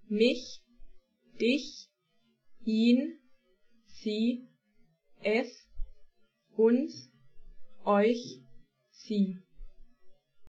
mich, dich, ihn, sie, es, uns, euch, sie.